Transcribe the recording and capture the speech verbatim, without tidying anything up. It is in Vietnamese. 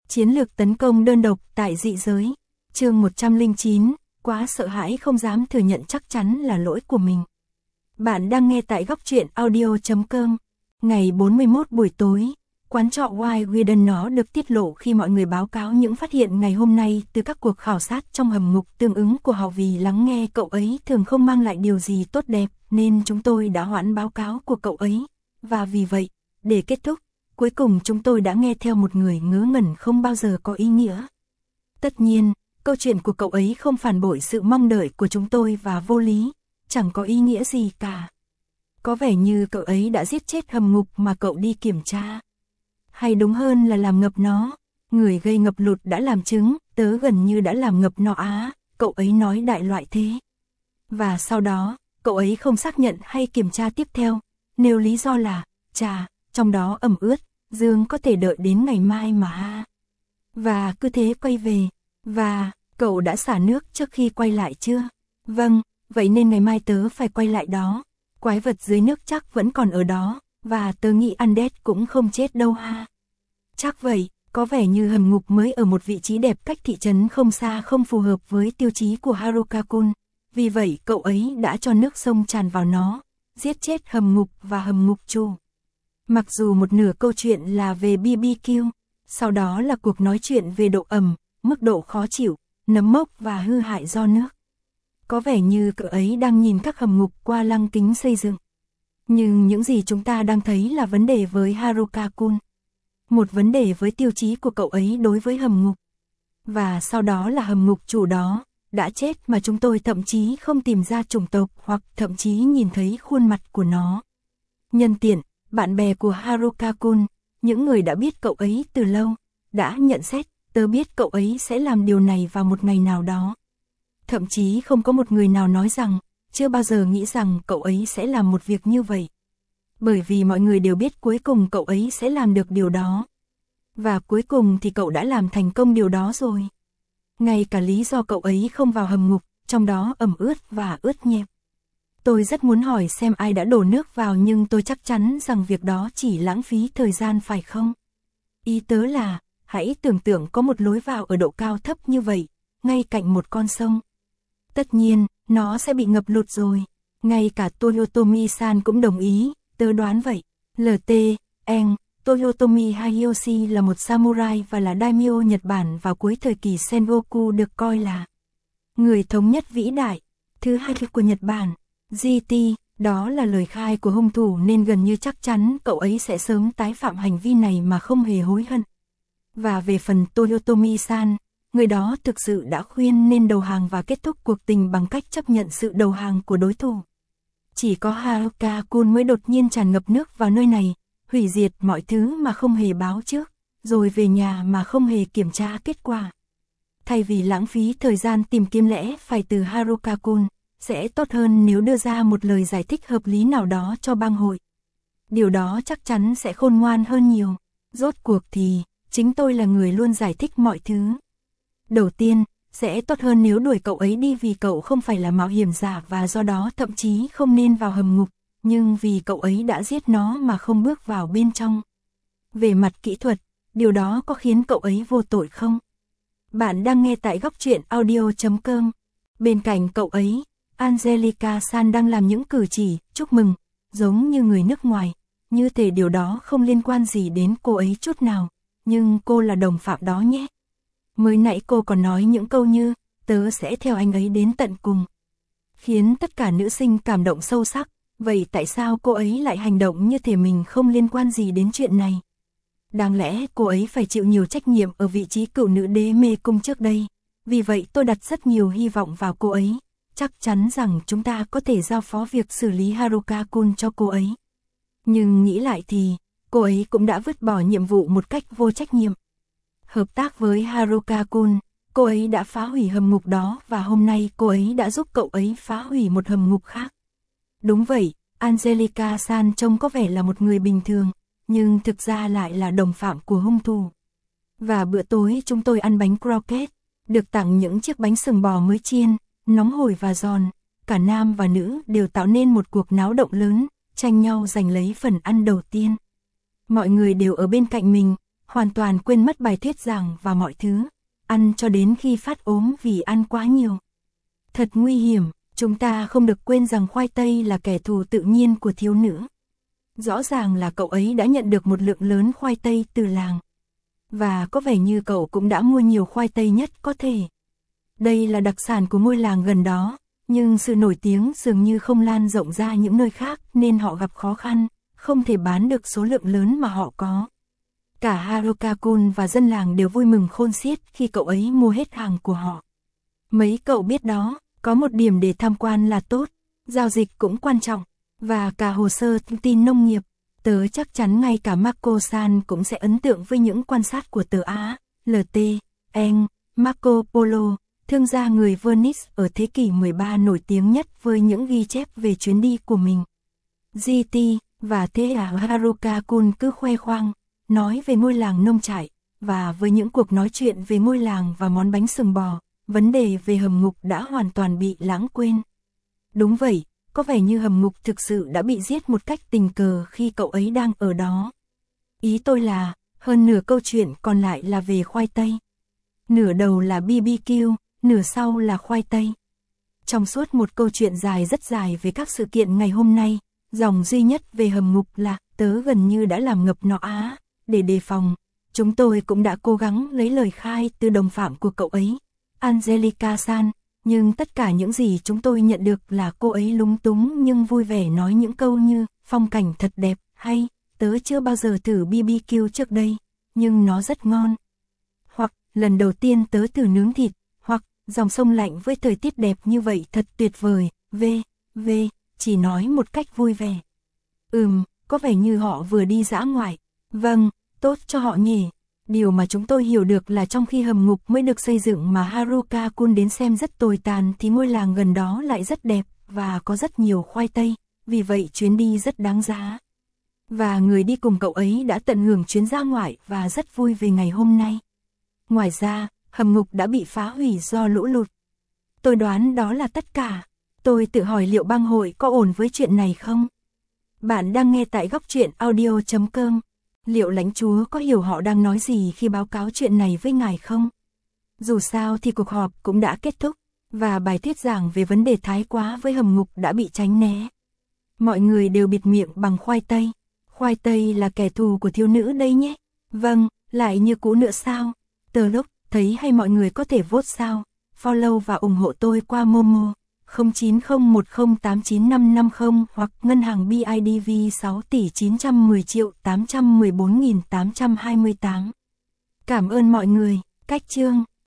Chiến lược tấn công đơn độc tại dị giới. Chương một trăm lẻ chín, quá sợ hãi không dám thừa nhận chắc chắn là lỗi của mình. Bạn đang nghe tại góc truyện audio chấm com. Ngày bốn mươi mốt buổi tối, quán trọ White Garden nó được tiết lộ khi mọi người báo cáo những phát hiện ngày hôm nay từ các cuộc khảo sát trong hầm ngục tương ứng của họ. Vì lắng nghe cậu ấy thường không mang lại điều gì tốt đẹp nên chúng tôi đã hoãn báo cáo của cậu ấy. Và vì vậy, để kết thúc, cuối cùng chúng tôi đã nghe theo một người ngớ ngẩn không bao giờ có ý nghĩa. Tất nhiên, câu chuyện của cậu ấy không phản bội sự mong đợi của chúng tôi và vô lý, chẳng có ý nghĩa gì cả. Có vẻ như cậu ấy đã giết chết hầm ngục mà cậu đi kiểm tra. Hay đúng hơn là làm ngập nó. Người gây ngập lụt đã làm chứng, tớ gần như đã làm ngập nó á, cậu ấy nói đại loại thế. Và sau đó, cậu ấy không xác nhận hay kiểm tra tiếp theo, nêu lý do là, chà, trong đó ẩm ướt, Dương có thể đợi đến ngày mai mà ha. Và cứ thế quay về, và, cậu đã xả nước trước khi quay lại chưa? Vâng, vậy nên ngày mai tớ phải quay lại đó. Quái vật dưới nước chắc vẫn còn ở đó, và tớ nghĩ Undead cũng không chết đâu ha. Chắc vậy, có vẻ như hầm ngục mới ở một vị trí đẹp cách thị trấn không xa không phù hợp với tiêu chí của Haruka-kun. Vì vậy cậu ấy đã cho nước sông tràn vào nó, giết chết hầm ngục và hầm ngục chủ. Mặc dù một nửa câu chuyện là về bê bê quy, sau đó là cuộc nói chuyện về độ ẩm, mức độ khó chịu, nấm mốc và hư hại do nước. Có vẻ như cậu ấy đang nhìn các hầm ngục qua lăng kính xây dựng. Nhưng những gì chúng ta đang thấy là vấn đề với Haruka-kun. Một vấn đề với tiêu chí của cậu ấy đối với hầm ngục. Và sau đó là hầm ngục chủ đó, đã chết mà chúng tôi thậm chí không tìm ra chủng tộc hoặc thậm chí nhìn thấy khuôn mặt của nó. Nhân tiện, bạn bè của Haruka-kun, những người đã biết cậu ấy từ lâu, đã nhận xét, tớ biết cậu ấy sẽ làm điều này vào một ngày nào đó. Thậm chí không có một người nào nói rằng, chưa bao giờ nghĩ rằng cậu ấy sẽ làm một việc như vậy. Bởi vì mọi người đều biết cuối cùng cậu ấy sẽ làm được điều đó. Và cuối cùng thì cậu đã làm thành công điều đó rồi. Ngay cả lý do cậu ấy không vào hầm ngục, trong đó ẩm ướt và ướt nhẹp. Tôi rất muốn hỏi xem ai đã đổ nước vào nhưng tôi chắc chắn rằng việc đó chỉ lãng phí thời gian phải không? Ý tớ là, hãy tưởng tượng có một lối vào ở độ cao thấp như vậy, ngay cạnh một con sông. Tất nhiên, nó sẽ bị ngập lụt rồi. Ngay cả Toyotomi-san cũng đồng ý, tớ đoán vậy. lờ tê, N, Toyotomi Hideyoshi là một samurai và là daimyo Nhật Bản vào cuối thời kỳ Sengoku, được coi là người thống nhất vĩ đại, thứ hai của Nhật Bản. giê tê, đó là lời khai của hung thủ nên gần như chắc chắn cậu ấy sẽ sớm tái phạm hành vi này mà không hề hối hận. Và về phần Toyotomi-san, người đó thực sự đã khuyên nên đầu hàng và kết thúc cuộc tình bằng cách chấp nhận sự đầu hàng của đối thủ. Chỉ có Haruka-kun mới đột nhiên tràn ngập nước vào nơi này, hủy diệt mọi thứ mà không hề báo trước, rồi về nhà mà không hề kiểm tra kết quả. Thay vì lãng phí thời gian tìm kiếm lẽ phải từ Haruka-kun, sẽ tốt hơn nếu đưa ra một lời giải thích hợp lý nào đó cho bang hội. Điều đó chắc chắn sẽ khôn ngoan hơn nhiều. Rốt cuộc thì, chính tôi là người luôn giải thích mọi thứ. Đầu tiên, sẽ tốt hơn nếu đuổi cậu ấy đi vì cậu không phải là mạo hiểm giả và do đó thậm chí không nên vào hầm ngục, nhưng vì cậu ấy đã giết nó mà không bước vào bên trong. Về mặt kỹ thuật, điều đó có khiến cậu ấy vô tội không? Bạn đang nghe tại góc truyện audio chấm com. Bên cạnh cậu ấy, Angelica-san đang làm những cử chỉ, chúc mừng, giống như người nước ngoài, như thể điều đó không liên quan gì đến cô ấy chút nào, nhưng cô là đồng phạm đó nhé. Mới nãy cô còn nói những câu như, tớ sẽ theo anh ấy đến tận cùng. Khiến tất cả nữ sinh cảm động sâu sắc, vậy tại sao cô ấy lại hành động như thể mình không liên quan gì đến chuyện này? Đáng lẽ cô ấy phải chịu nhiều trách nhiệm ở vị trí cựu nữ đế mê cung trước đây, vì vậy tôi đặt rất nhiều hy vọng vào cô ấy. Chắc chắn rằng chúng ta có thể giao phó việc xử lý Haruka-kun cho cô ấy. Nhưng nghĩ lại thì, cô ấy cũng đã vứt bỏ nhiệm vụ một cách vô trách nhiệm. Hợp tác với Haruka-kun, cô ấy đã phá hủy hầm ngục đó và hôm nay cô ấy đã giúp cậu ấy phá hủy một hầm ngục khác. Đúng vậy, Angelica-san trông có vẻ là một người bình thường, nhưng thực ra lại là đồng phạm của hung thủ. Và bữa tối chúng tôi ăn bánh croquette, được tặng những chiếc bánh sừng bò mới chiên, nóng hổi và giòn, cả nam và nữ đều tạo nên một cuộc náo động lớn, tranh nhau giành lấy phần ăn đầu tiên. Mọi người đều ở bên cạnh mình, hoàn toàn quên mất bài thuyết giảng và mọi thứ, ăn cho đến khi phát ốm vì ăn quá nhiều. Thật nguy hiểm, chúng ta không được quên rằng khoai tây là kẻ thù tự nhiên của thiếu nữ. Rõ ràng là cậu ấy đã nhận được một lượng lớn khoai tây từ làng. Và có vẻ như cậu cũng đã mua nhiều khoai tây nhất có thể. Đây là đặc sản của ngôi làng gần đó, nhưng sự nổi tiếng dường như không lan rộng ra những nơi khác nên họ gặp khó khăn, không thể bán được số lượng lớn mà họ có. Cả Haruka-kun và dân làng đều vui mừng khôn xiết khi cậu ấy mua hết hàng của họ. Mấy cậu biết đó, có một điểm để tham quan là tốt, giao dịch cũng quan trọng, và cả hồ sơ thông tin nông nghiệp. Tớ chắc chắn ngay cả Marco-san cũng sẽ ấn tượng với những quan sát của tớ Á, lờ tê, Eng, Marco Polo, thương gia người Venice ở thế kỷ mười ba nổi tiếng nhất với những ghi chép về chuyến đi của mình. giê tê và thế hệ Haruka-kun cứ khoe khoang, nói về ngôi làng nông trại, và với những cuộc nói chuyện về ngôi làng và món bánh sừng bò, vấn đề về hầm ngục đã hoàn toàn bị lãng quên. Đúng vậy, có vẻ như hầm ngục thực sự đã bị giết một cách tình cờ khi cậu ấy đang ở đó. Ý tôi là, hơn nửa câu chuyện còn lại là về khoai tây. Nửa đầu là bê bê kiu, nửa sau là khoai tây. Trong suốt một câu chuyện dài rất dài về các sự kiện ngày hôm nay, dòng duy nhất về hầm ngục là tớ gần như đã làm ngập nó á. Để đề phòng, chúng tôi cũng đã cố gắng lấy lời khai từ đồng phạm của cậu ấy, Angelica-san, nhưng tất cả những gì chúng tôi nhận được là cô ấy lúng túng nhưng vui vẻ nói những câu như phong cảnh thật đẹp hay tớ chưa bao giờ thử bê bê kiu trước đây, nhưng nó rất ngon. Hoặc lần đầu tiên tớ thử nướng thịt, hoặc dòng sông lạnh với thời tiết đẹp như vậy thật tuyệt vời, v, v, chỉ nói một cách vui vẻ. Ừm, có vẻ như họ vừa đi dã ngoại. Vâng, tốt cho họ nhỉ. Điều mà chúng tôi hiểu được là trong khi hầm ngục mới được xây dựng mà Haruka-kun đến xem rất tồi tàn thì ngôi làng gần đó lại rất đẹp và có rất nhiều khoai tây, vì vậy chuyến đi rất đáng giá. Và người đi cùng cậu ấy đã tận hưởng chuyến dã ngoại và rất vui về ngày hôm nay. Ngoài ra, hầm ngục đã bị phá hủy do lũ lụt. Tôi đoán đó là tất cả. Tôi tự hỏi liệu bang hội có ổn với chuyện này không? Bạn đang nghe tại góc truyện audio chấm com. Liệu lãnh chúa có hiểu họ đang nói gì khi báo cáo chuyện này với ngài không? Dù sao thì cuộc họp cũng đã kết thúc, và bài thuyết giảng về vấn đề thái quá với hầm ngục đã bị tránh né. Mọi người đều bịt miệng bằng khoai tây. Khoai tây là kẻ thù của thiếu nữ đây nhé. Vâng, lại như cũ nữa sao? Tờ lúc thấy hay mọi người có thể vote sao? Follow và ủng hộ tôi qua Momo không chín không một không tám chín năm năm không hoặc ngân hàng bê i đê vê sáu tỷ chín trăm mười triệu tám trăm mười bốn nghìn tám trăm hai mươi tám. Cảm ơn mọi người. Cách chương